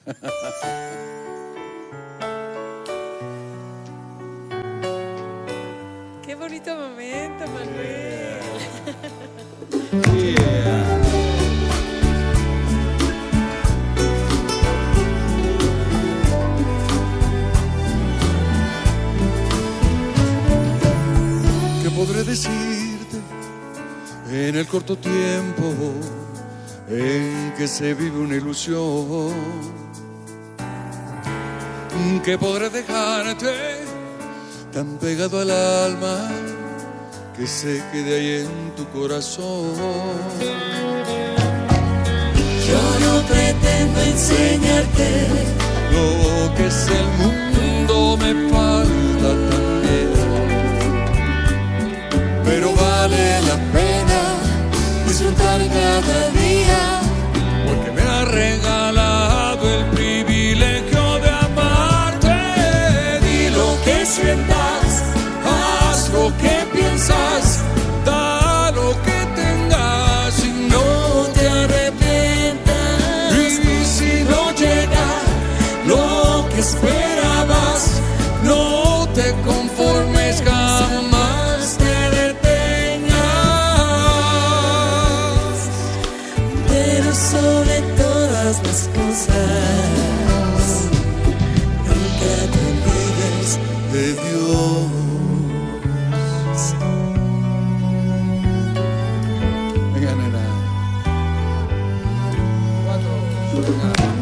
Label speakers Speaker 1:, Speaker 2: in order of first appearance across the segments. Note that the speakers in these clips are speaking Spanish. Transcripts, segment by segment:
Speaker 1: Qué bonito momento, Manuel.
Speaker 2: Yeah. ¿Qué podré decirte en el corto tiempo en que se vive una ilusión? ¿Qué podré dejarte tan pegado al alma que se quede ahí en tu corazón?
Speaker 3: Yo no pretendo enseñarte
Speaker 2: Lo que es el mundo me falta también, pero vale la pena disfrutar cada día, porque me ha regalado el privilegio de amarte. Di lo que sientas, haz lo que piensas, da lo que tengas y no te arrepientas. Y si no llega lo que esperabas, no te conformes, jamás te detengas.
Speaker 3: pero sobre todas las cosas, nunca te olvides
Speaker 2: De Dios. Venga, nena. 4.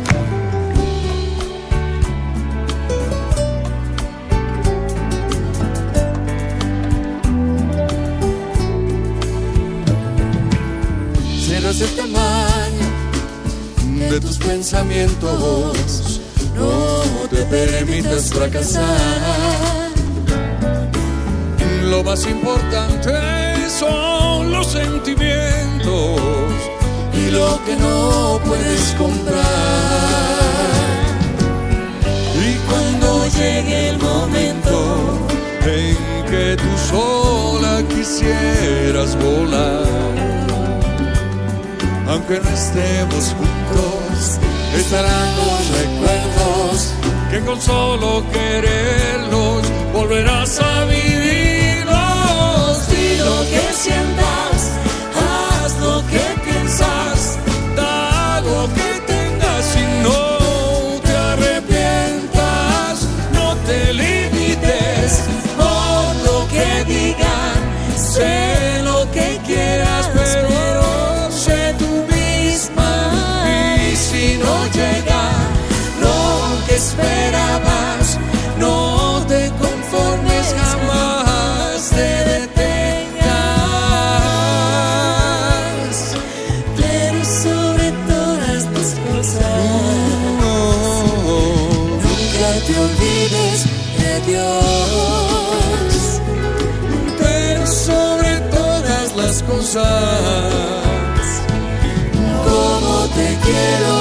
Speaker 2: Serás el tamaño de tus pensamientos, no te permitas fracasar. Lo más importante son los sentimientos y lo que no puedes comprar. Y cuando llegue el momento en que tú sola quisieras volar, aunque no estemos juntos, estarán los recuerdos que con solo quererlos volverás a vivirlos. Di lo que sientas, haz lo que piensas, da lo que tengas y no te arrepientas. No te limites por lo que digan, sé lo que quieras, pero sé tú misma. Y si no llega lo que esperabas, no te conformes, jamás te detengas.
Speaker 3: pero sobre todas las cosas, nunca te olvides de Dios.
Speaker 2: Pero sobre todas las cosas,
Speaker 3: Como te quiero